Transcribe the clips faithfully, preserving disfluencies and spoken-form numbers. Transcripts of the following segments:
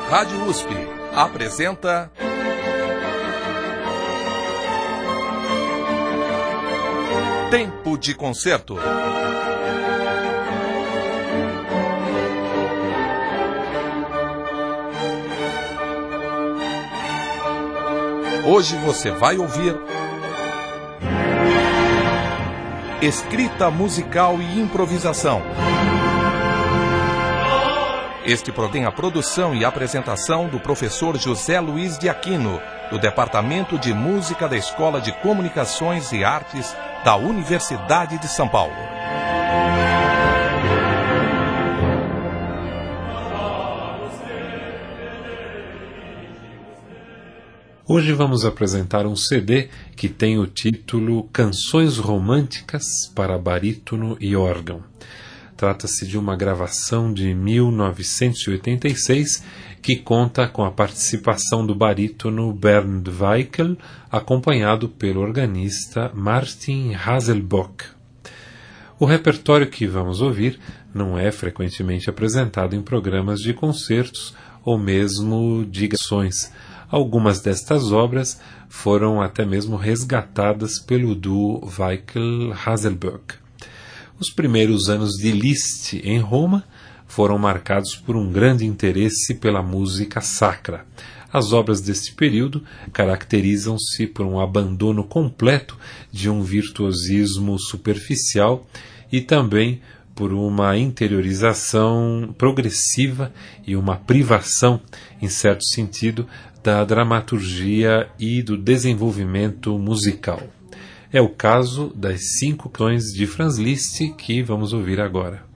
Rádio U S P apresenta Tempo de Concerto. Hoje você vai ouvir escrita musical e improvisação. Este tem a produção e apresentação do professor José Luiz de Aquino, do Departamento de Música da Escola de Comunicações e Artes da Universidade de São Paulo. Hoje vamos apresentar um C D que tem o título Canções Românticas para Barítono e Órgão. Trata-se de uma gravação de mil novecentos e oitenta e seis que conta com a participação do barítono Bernd Weichel, acompanhado pelo organista Martin Haselbock. O repertório que vamos ouvir não é frequentemente apresentado em programas de concertos ou mesmo de gravações. Algumas destas obras foram até mesmo resgatadas pelo duo Weichel-Haselbock. Os primeiros anos de Liszt em Roma foram marcados por um grande interesse pela música sacra. As obras deste período caracterizam-se por um abandono completo de um virtuosismo superficial e também por uma interiorização progressiva e uma privação, em certo sentido, da dramaturgia e do desenvolvimento musical. É o caso das cinco canções de Franz Liszt que vamos ouvir agora.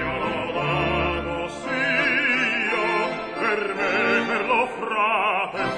Per me, per lo frate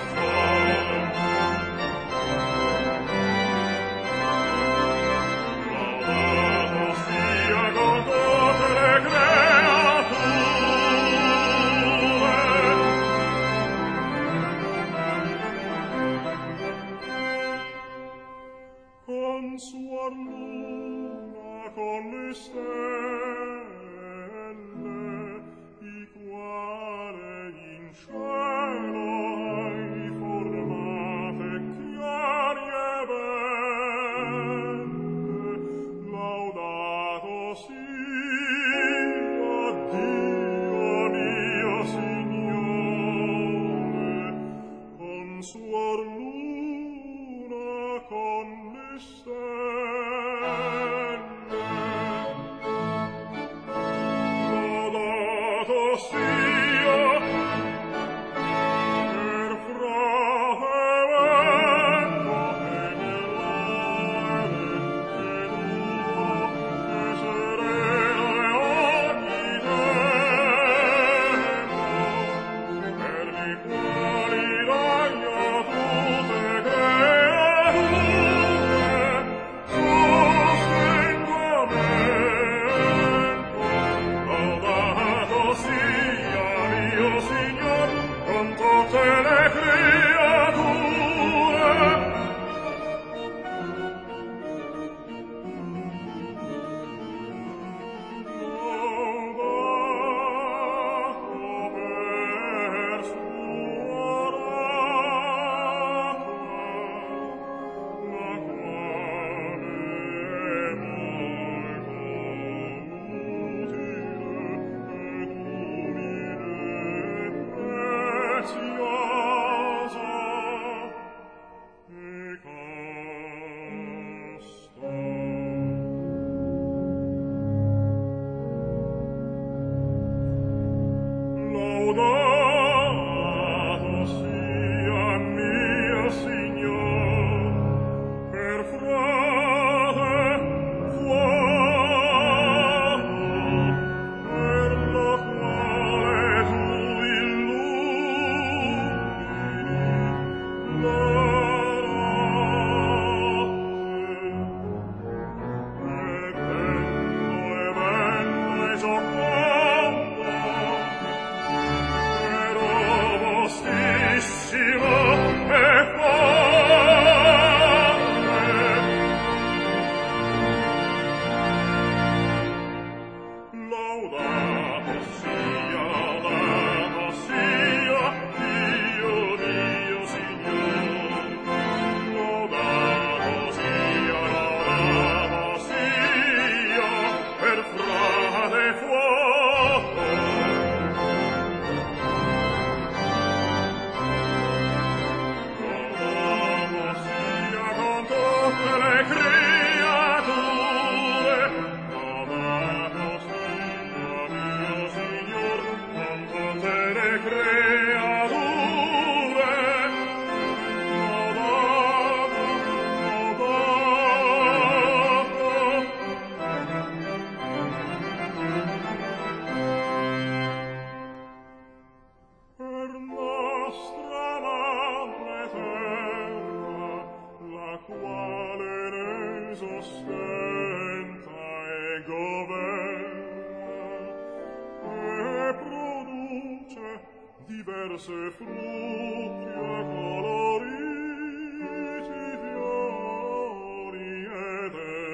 diverse frutti e coloriti fiori ed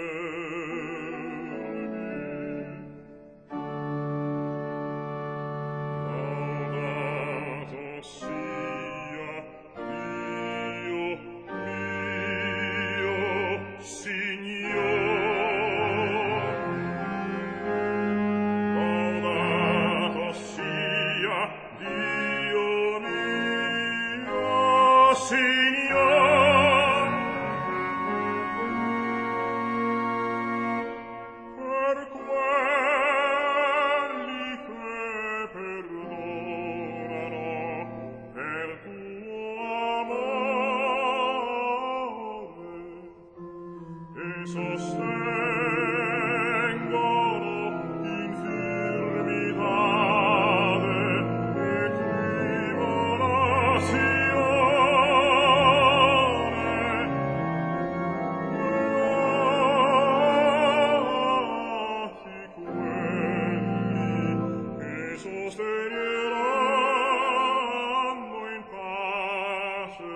erbi. Laudato sia Dio mio Signor. Laudato sia Dio mio Signor. Per quelli che perdonano per tuo amore e sostengono infirmitade e tribolazione. Beati quelli che sosteneranno in pace.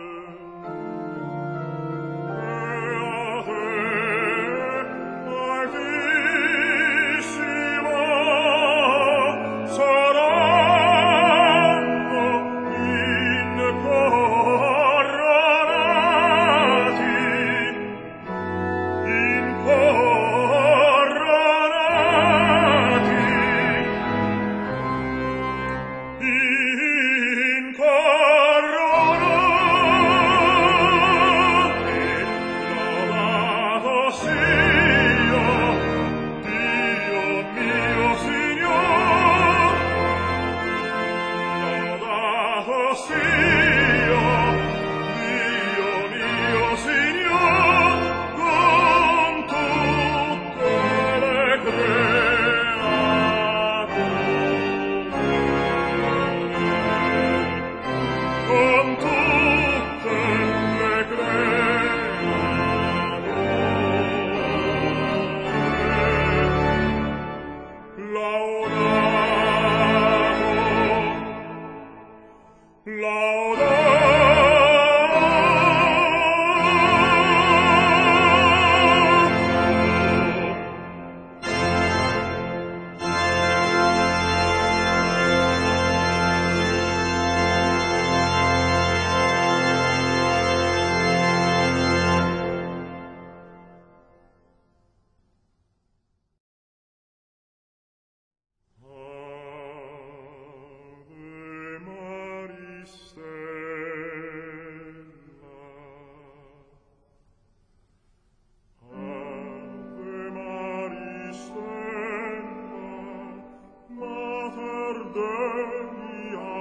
Mater Dei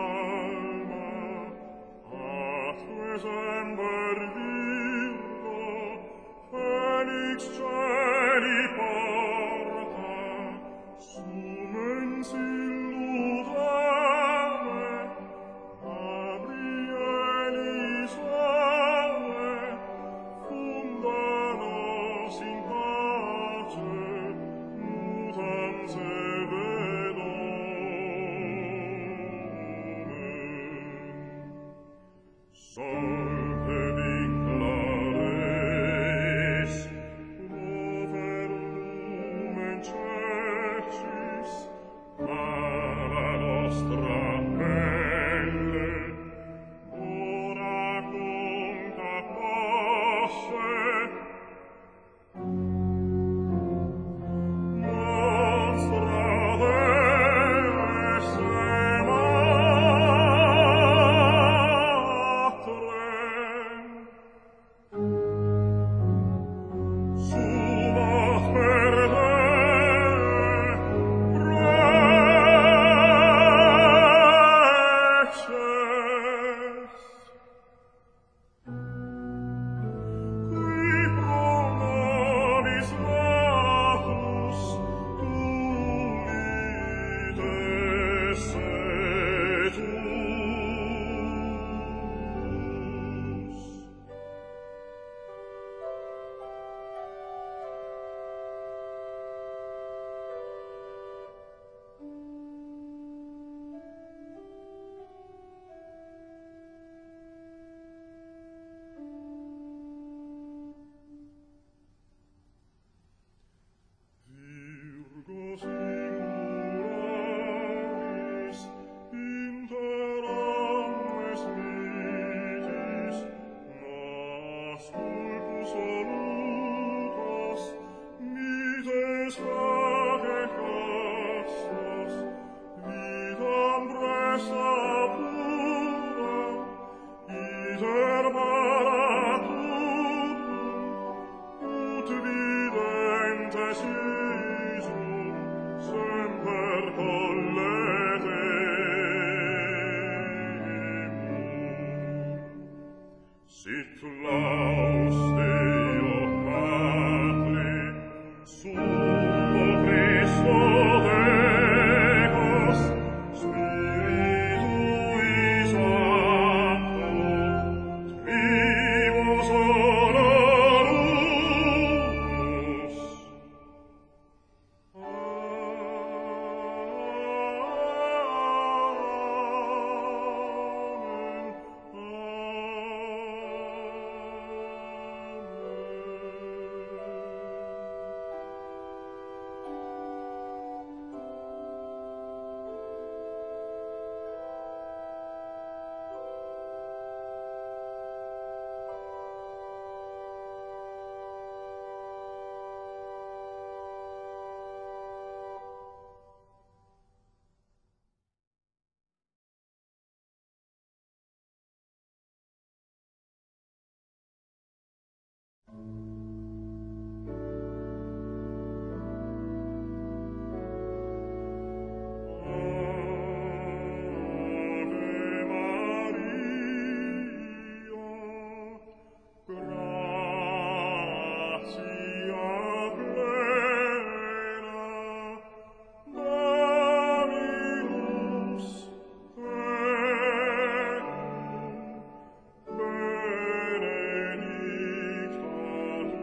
benedicta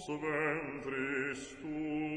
ventris tui.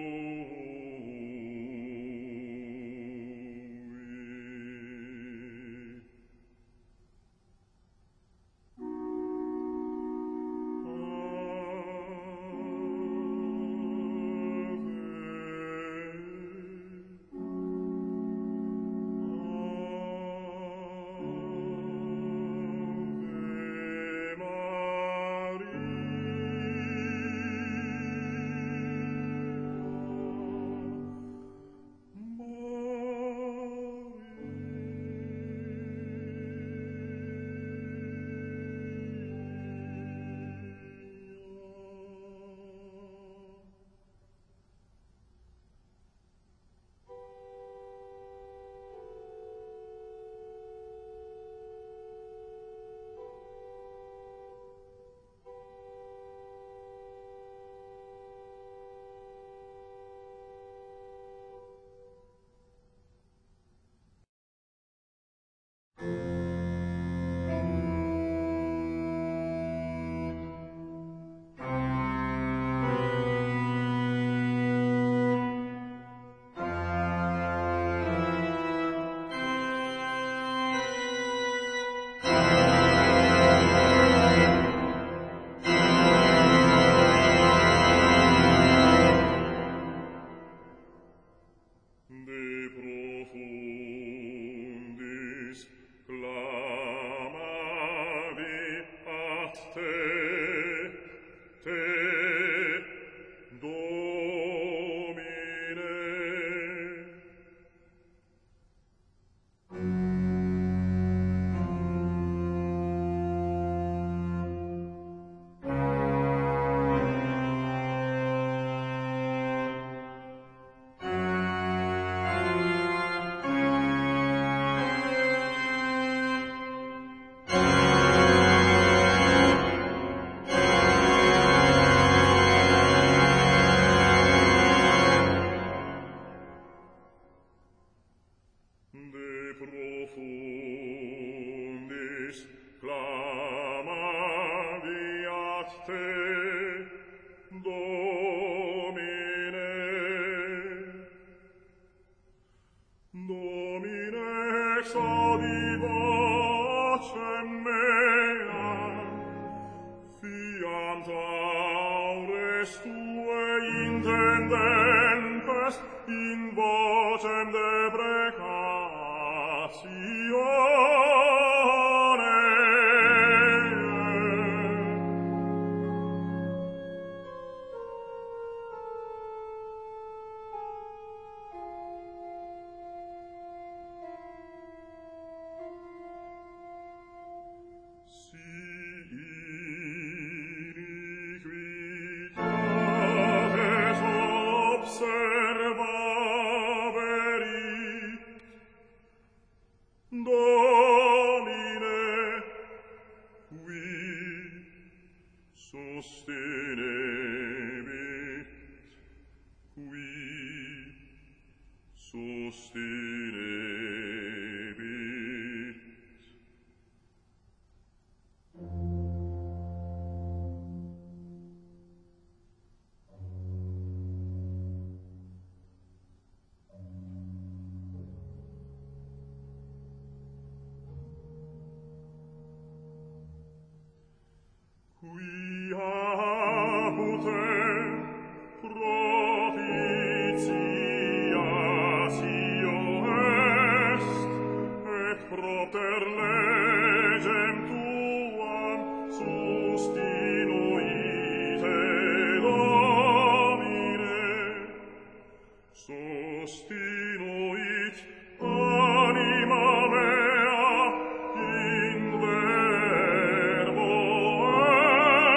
Verbo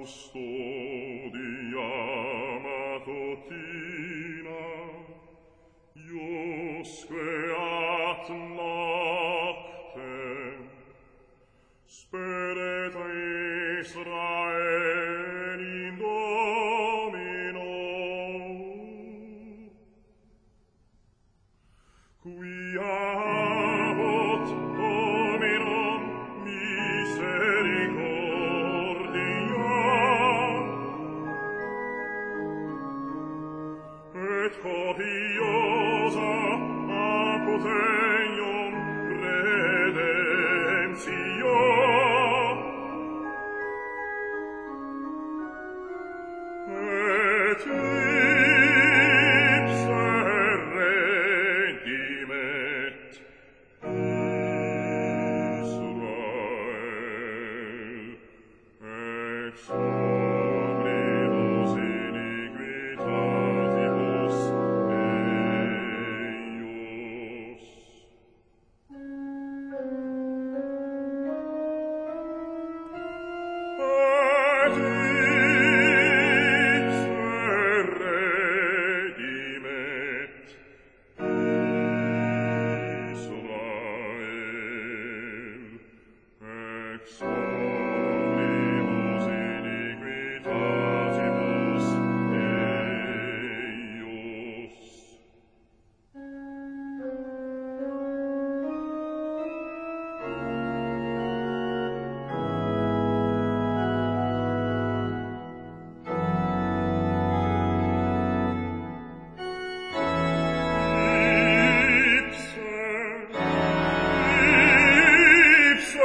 custodia matutina, iusque at noctem speret Israel in Domino, quia habot Dominum misericordia, et copiosa apud eum redemptio, et ipse redimet Israel ex omnibus iniquitatibus eius. Et ipse redimet Israel ex omnibus iniquitatibus eius. Ipse, ipse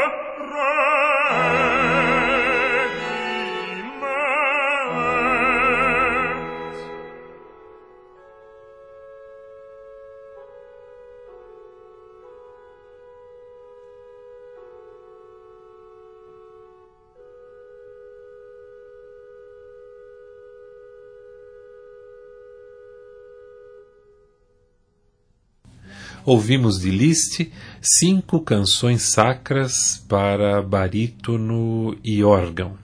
redimet. Ouvimos de Liszt cinco canções sacras para barítono e órgão.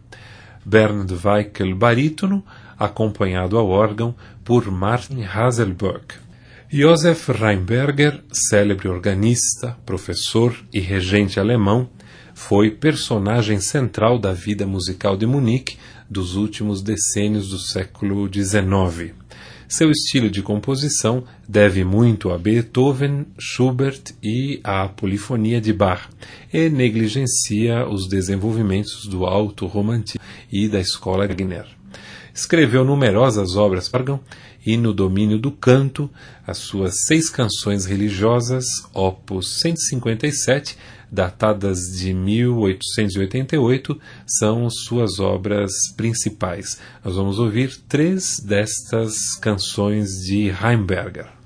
Bernd Weichel, barítono, acompanhado ao órgão por Martin Haselberg. Josef Rheinberger, célebre organista, professor e regente alemão, foi personagem central da vida musical de Munique dos últimos decênios do século dezenove. Seu estilo de composição deve muito a Beethoven, Schubert e à polifonia de Bach, e negligencia os desenvolvimentos do alto romantismo e da escola Wagner. Escreveu numerosas obras para órgão e, no domínio do canto, as suas seis canções religiosas, opus cento e cinquenta e sete, datadas de mil oitocentos e oitenta e oito, são suas obras principais. Nós vamos ouvir três destas canções de Rheinberger.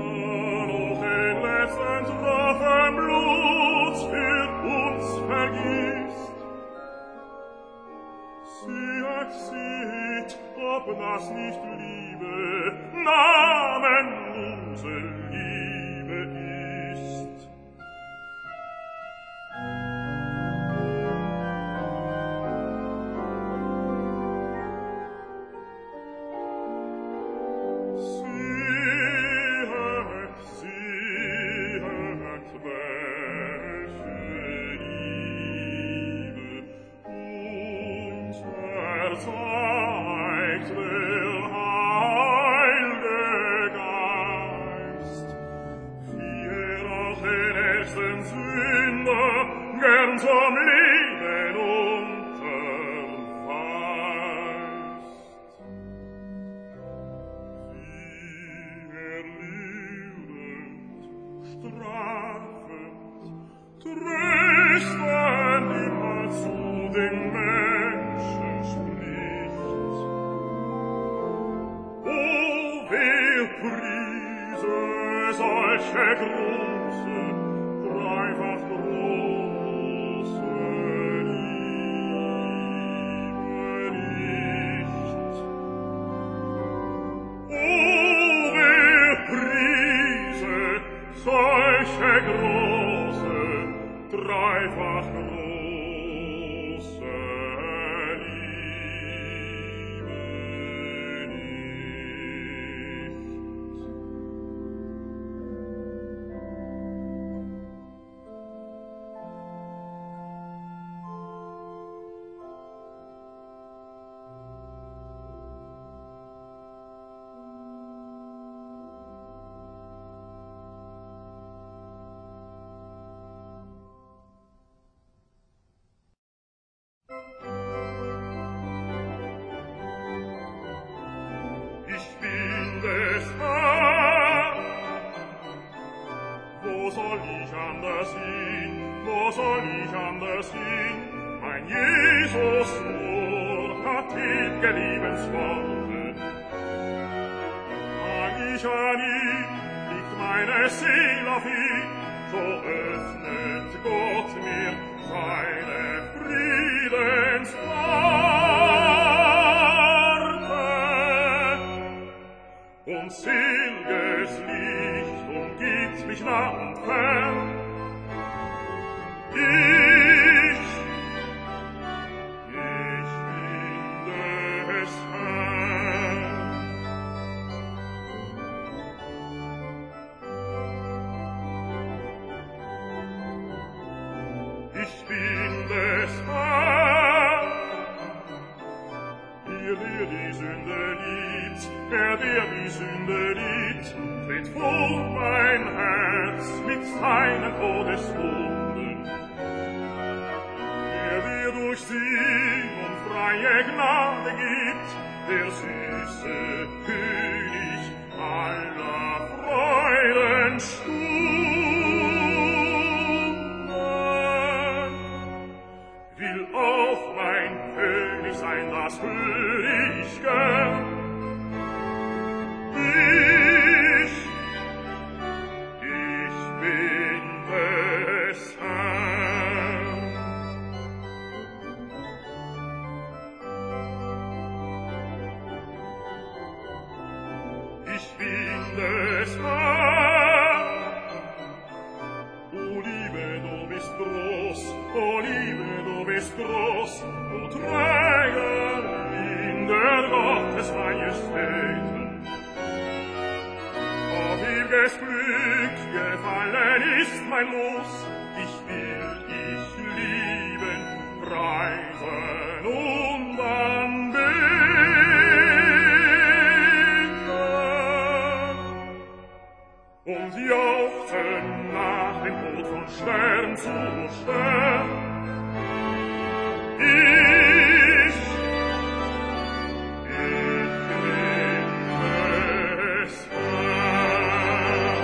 Blut für uns vergießt. das nicht Liebe, namenlose Liebe ist. Siehet, siehet, welche Liebe uns erzeigt der Heilige Geist, wie er auch den ersten Sünder gern zum Leben unterweist. Wie er liebend, strafend, tröstend immer zu den Menschen spricht. O, wer priese solche große, dreifach große Liebe nicht. O, wer priese solche große, dreifach große Liebe nicht. Ich bin des Herrn. Wo soll ich anders hin? Wo soll ich anders hin? Mein Jesus nur hat ew'ge Lebensworte. Hang ich an ihn, liegt meine Seele auf ihn, so öffnet Gott mir seine Friedenspforte. Und selges Licht umgibt mich nah und fern. Ich, ich finde es Herrn. Ich finde es Herrn. Ihr, der die Sünde liebt, der, der die Sünde liebt, tritt vor mein Herz mit seinen Todeswunden. Der, der durch sie um freie Gnade gibt, der süße König aller Freuden Stunden, will auch mein König sein, das hör ich gern. Ich, ich bin des Herrn. Ich bin des Herrn. O Liebe, du bist groß, o Liebe, du bist groß, o Träger in der Gottes Majestäten. Auf ewiges Glück gefallen ist mein Los, ich will dich lieben, preisen und anbeten. Und jauchzen nach dem Tod von Stern zu Stern. Ich, ich bin des Herrn.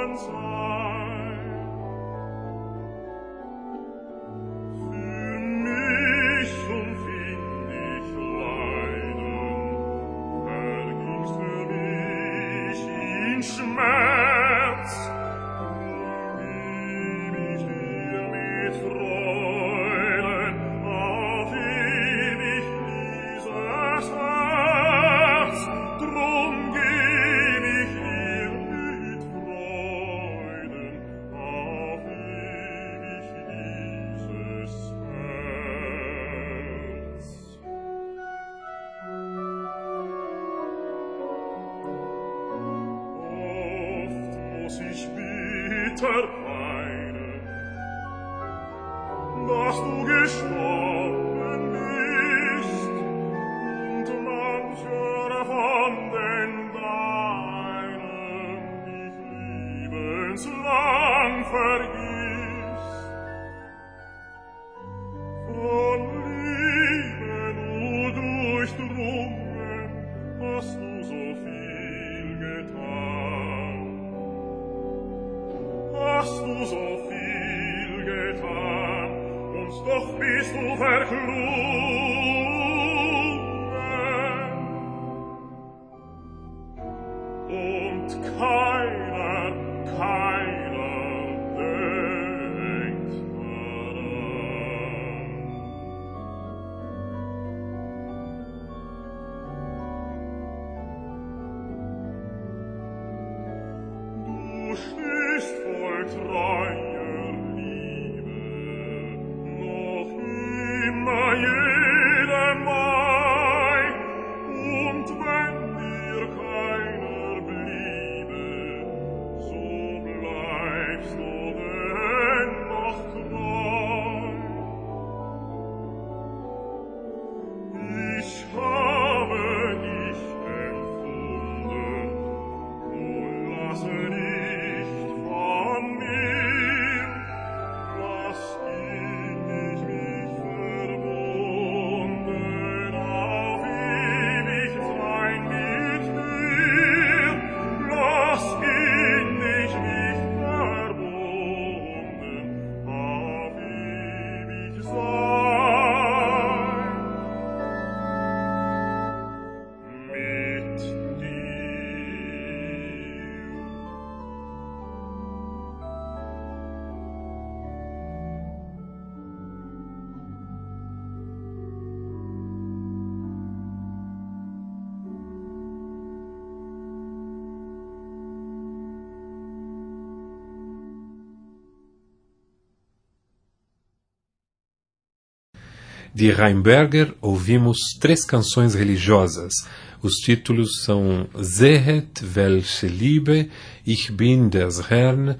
De Rheinberger, ouvimos três canções religiosas. Os títulos são Sehet, welche Liebe, Ich bin des Herrn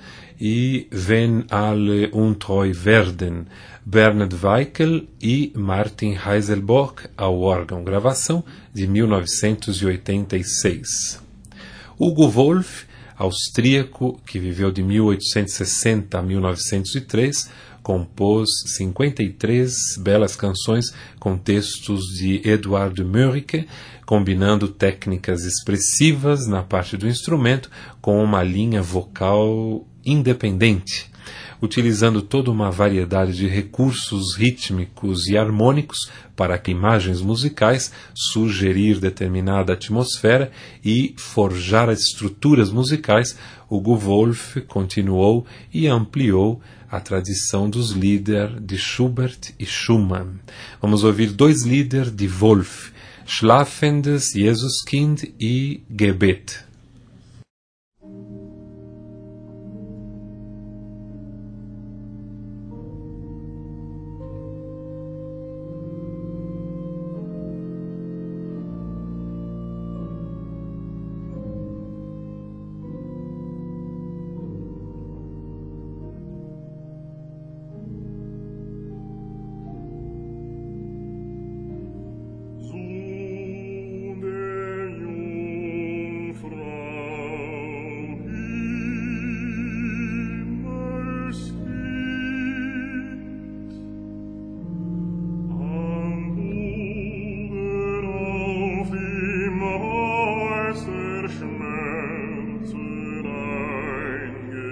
e Wenn alle untreu werden, Bernhard Weikel e Martin Heiselbock ao órgão, gravação de mil novecentos e oitenta e seis. Hugo Wolf, austríaco, que viveu de mil oitocentos e sessenta a mil novecentos e três, compôs cinquenta e três belas canções com textos de Eduard Mörike, combinando técnicas expressivas na parte do instrumento com uma linha vocal independente, utilizando toda uma variedade de recursos rítmicos e harmônicos para que imagens musicais sugerir determinada atmosfera e forjar as estruturas musicais. Hugo Wolf continuou e ampliou a tradição dos Lieder de Schubert e Schumann. Vamos ouvir dois Lieder de Wolf, Schlafendes Jesuskind e Gebet. Schmerzen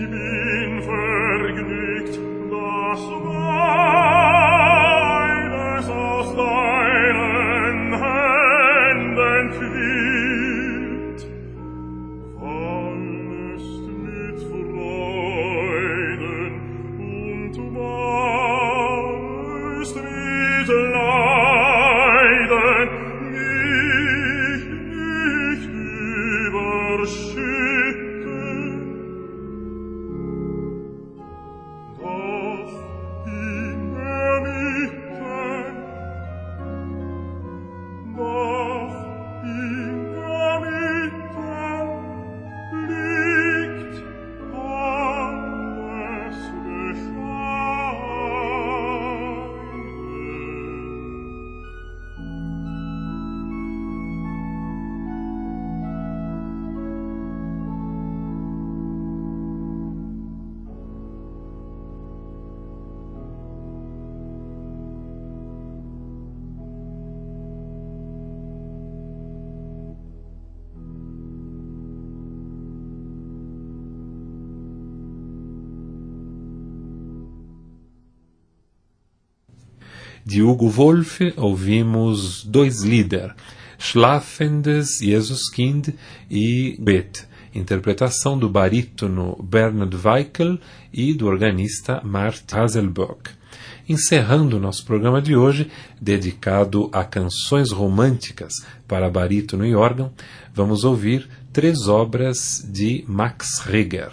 De Hugo Wolf, ouvimos dois Lieder, Schlafendes Jesuskind e Bet, interpretação do barítono Bernhard Weikel e do organista Mart Haselböck. Encerrando nosso programa de hoje, dedicado a canções românticas para barítono e órgão, vamos ouvir três obras de Max Reger.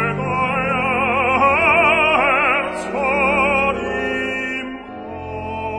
Vor ihm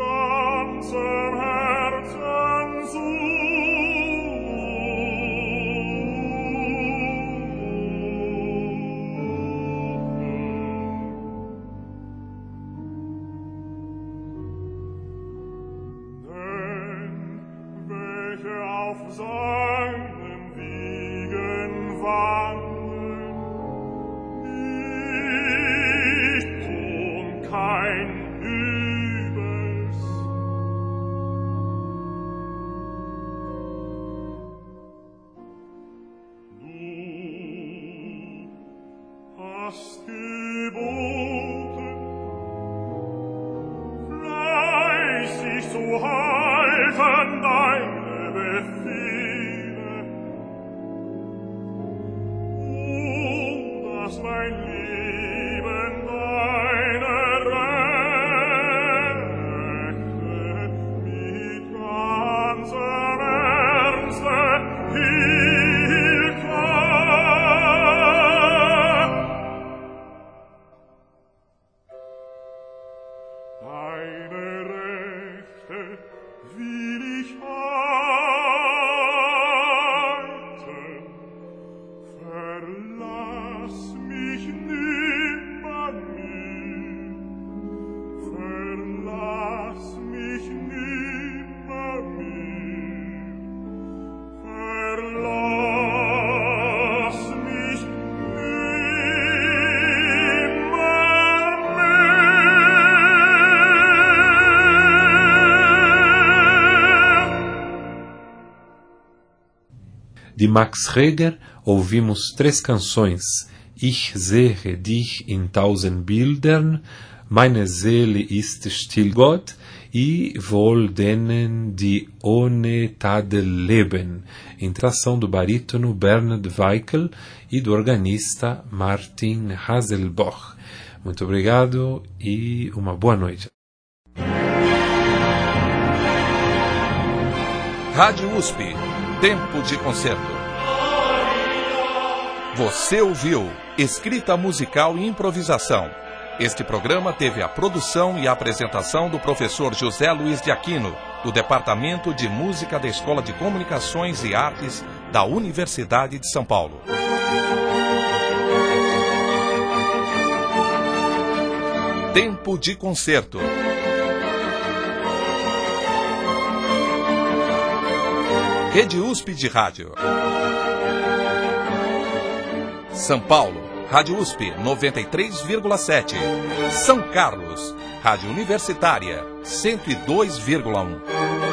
ganzem Herzen suchen. Denn welche auf seinen Wegen wandeln, nicht tun kein Übels. Du hast geboten, fleißig zu halten deine Befehle, dass mein Leben deine Rechte mit ganzem Ernste hielte. Deine Rechte will ich halten. Verlass mich nimmermehr, verlass mich nimmermehr, verlass mich De Max Reger, ouvimos três canções: Ich sehe dich in tausend Bildern, Meine Seele ist still Gott e Wohl denen, die ohne Tadel leben, interpretação do barítono Bernard Weikel e do organista Martin Haselboch. Muito obrigado e uma boa noite. Rádio U S P, Tempo de Concerto. Você ouviu Escrita Musical e Improvisação. Este programa teve a produção e a apresentação do professor José Luiz de Aquino, do Departamento de Música da Escola de Comunicações e Artes da Universidade de São Paulo. Tempo de Concerto. Rede U S P de Rádio. São Paulo, Rádio U S P noventa e três vírgula sete. São Carlos, Rádio Universitária cento e dois vírgula um.